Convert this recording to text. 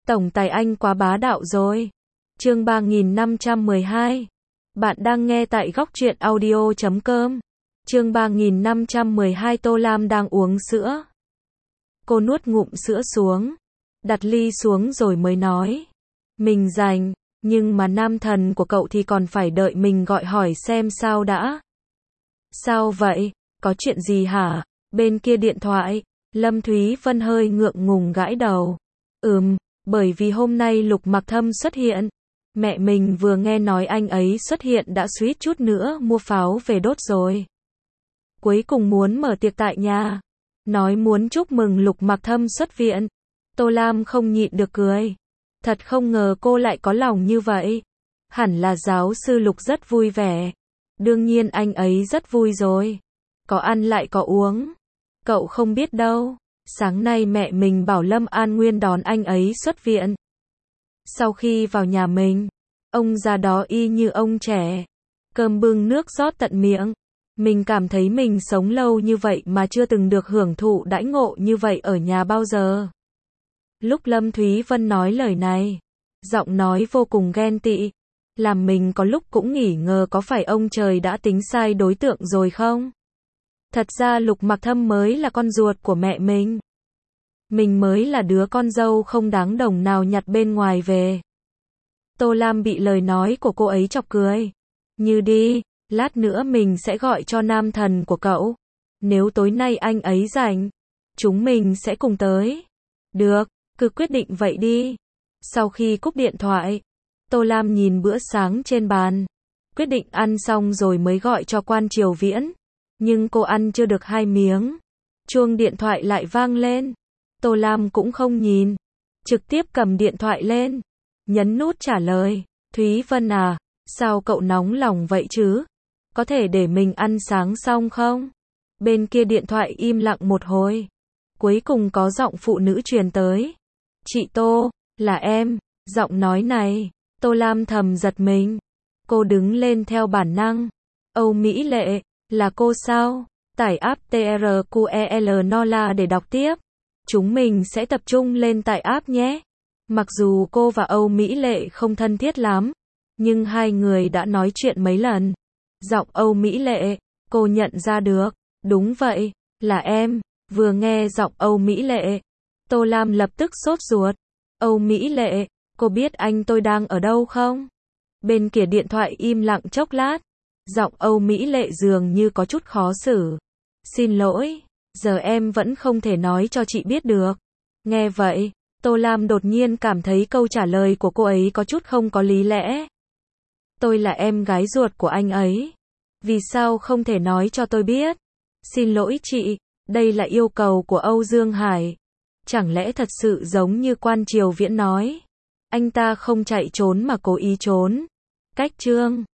Tổng tài anh quá bá đạo rồi. Chương 3512. Bạn đang nghe tại góc truyện audio.com. Chương 3512. Tô Lam đang uống sữa. Cô nuốt ngụm sữa xuống, đặt ly xuống rồi mới nói. Mình rảnh, nhưng mà nam thần của cậu thì còn phải đợi mình gọi hỏi xem sao đã. Sao vậy? Có chuyện gì hả? Bên kia điện thoại, Lâm Thúy Vân hơi ngượng ngùng gãi đầu. Bởi vì hôm nay Lục Mặc Thâm xuất hiện. Mẹ mình vừa nghe nói anh ấy xuất hiện đã suýt chút nữa mua pháo về đốt rồi. Cuối cùng muốn mở tiệc tại nhà. Nói muốn chúc mừng Lục Mặc Thâm xuất viện. Tô Lam không nhịn được cười. Thật không ngờ cô lại có lòng như vậy. Hẳn là giáo sư Lục rất vui vẻ. Đương nhiên anh ấy rất vui rồi. Có ăn lại có uống. Cậu không biết đâu. Sáng nay mẹ mình bảo Lâm An Nguyên đón anh ấy xuất viện. Sau khi vào nhà mình, ông già đó y như ông trẻ. Cơm bưng nước rót tận miệng. Mình cảm thấy mình sống lâu như vậy mà chưa từng được hưởng thụ đãi ngộ như vậy ở nhà bao giờ. Lúc Lâm Thúy Vân nói lời này, giọng nói vô cùng ghen tị, làm mình có lúc cũng nghỉ ngờ có phải ông trời đã tính sai đối tượng rồi không? Thật ra Lục Mặc Thâm mới là con ruột của mẹ mình. Mình mới là đứa con dâu không đáng đồng nào nhặt bên ngoài về. Tô Lam bị lời nói của cô ấy chọc cười. Như đi, lát nữa mình sẽ gọi cho nam thần của cậu. Nếu tối nay anh ấy rảnh, chúng mình sẽ cùng tới. Được, cứ quyết định vậy đi. Sau khi cúp điện thoại, Tô Lam nhìn bữa sáng trên bàn. Quyết định ăn xong rồi mới gọi cho Quan Triều Viễn. Nhưng cô ăn chưa được 2 miếng. Chuông điện thoại lại vang lên. Tô Lam cũng không nhìn. Trực tiếp cầm điện thoại lên. Nhấn nút trả lời. Thúy Vân à, sao cậu nóng lòng vậy chứ? Có thể để mình ăn sáng xong không? Bên kia điện thoại im lặng một hồi. Cuối cùng có giọng phụ nữ truyền tới. Chị Tô, là em. Giọng nói này, Tô Lam thầm giật mình. Cô đứng lên theo bản năng. Âu Mỹ Lệ, là cô sao? Tải app TRQEL Nola để đọc tiếp. Chúng mình sẽ tập trung lên tải app nhé. Mặc dù cô và Âu Mỹ Lệ không thân thiết lắm, nhưng hai người đã nói chuyện mấy lần. Giọng Âu Mỹ Lệ, cô nhận ra được. Đúng vậy, là em. Vừa nghe giọng Âu Mỹ Lệ, Tô Lam lập tức sốt ruột. Âu Mỹ Lệ, cô biết anh tôi đang ở đâu không? Bên kia điện thoại im lặng chốc lát. Giọng Âu Mỹ Lệ dường như có chút khó xử. Xin lỗi, giờ em vẫn không thể nói cho chị biết được. Nghe vậy, Tô Lam đột nhiên cảm thấy câu trả lời của cô ấy có chút không có lý lẽ. Tôi là em gái ruột của anh ấy. Vì sao không thể nói cho tôi biết? Xin lỗi chị, đây là yêu cầu của Âu Dương Hải. Chẳng lẽ thật sự giống như Quan Triều Viễn nói? Anh ta không chạy trốn mà cố ý trốn. Cách chương